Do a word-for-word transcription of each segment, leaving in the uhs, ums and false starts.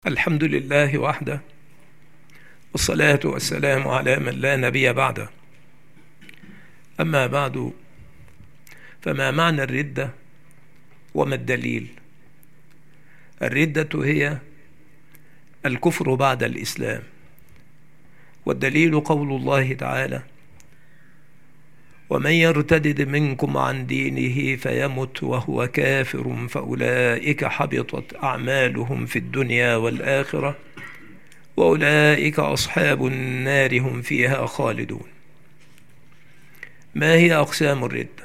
الحمد لله وحده، والصلاة والسلام على من لا نبي بعده. أما بعد، فما معنى الردة وما الدليل؟ الردة هي الكفر بعد الإسلام، والدليل قول الله تعالى: ومن يرتدد منكم عن دينه فيمت وهو كافر فأولئك حبطت أعمالهم في الدنيا والآخرة وأولئك أصحاب النار هم فيها خالدون. ما هي أقسام الردة؟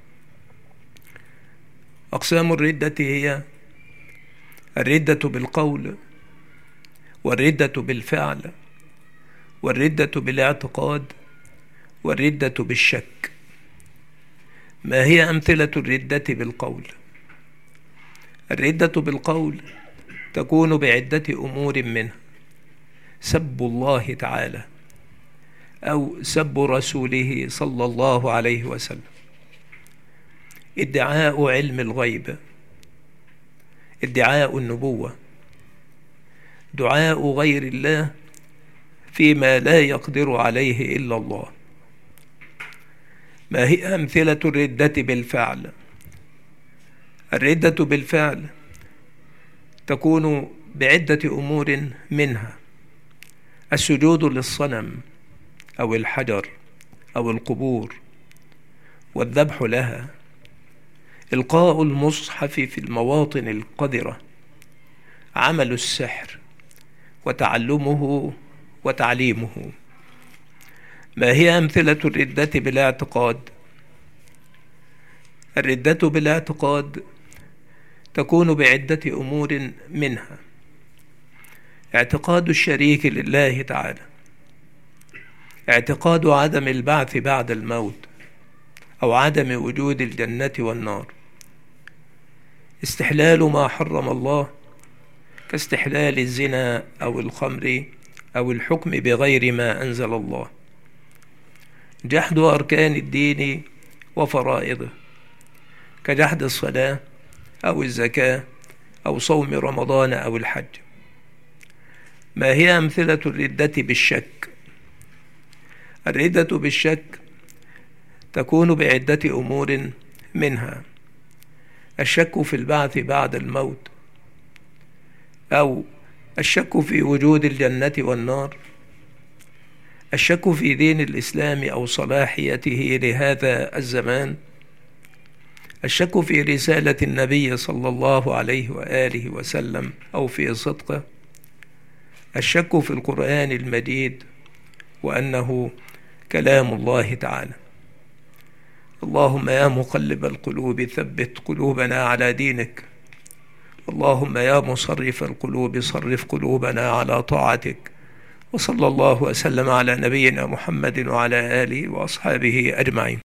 أقسام الردة هي الردة بالقول، والردة بالفعل، والردة بالاعتقاد، والردة بالشك. ما هي أمثلة الردة بالقول؟ الردة بالقول تكون بعدة أمور منها: سب الله تعالى، أو سب رسوله صلى الله عليه وسلم، ادعاء علم الغيب، ادعاء النبوة، دعاء غير الله فيما لا يقدر عليه إلا الله. ما هي أمثلة الردة بالفعل؟ الردة بالفعل تكون بعدة أمور منها: السجود للصنم أو الحجر أو القبور والذبح لها، إلقاء المصحف في المواطن القذرة، عمل السحر وتعلمه وتعليمه. ما هي أمثلة الردة بالاعتقاد؟ الردة بالاعتقاد تكون بعدة أمور منها: اعتقاد الشريك لله تعالى، اعتقاد عدم البعث بعد الموت أو عدم وجود الجنة والنار، استحلال ما حرم الله كاستحلال الزنا أو الخمر أو الحكم بغير ما أنزل الله، جحد أركان الدين وفرائضه كجحد الصلاة أو الزكاة أو صوم رمضان أو الحج. ما هي أمثلة الردة بالشك؟ الردة بالشك تكون بعدة أمور منها: الشك في البعث بعد الموت، أو الشك في وجود الجنة والنار، الشك في دين الإسلام أو صلاحيته لهذا الزمان، الشك في رسالة النبي صلى الله عليه وآله وسلم أو في صدقه، الشك في القرآن المجيد وأنه كلام الله تعالى. اللهم يا مقلب القلوب ثبت قلوبنا على دينك، اللهم يا مصرف القلوب صرف قلوبنا على طاعتك. وصلى الله وسلم على نبينا محمد وعلى آله وأصحابه أجمعين.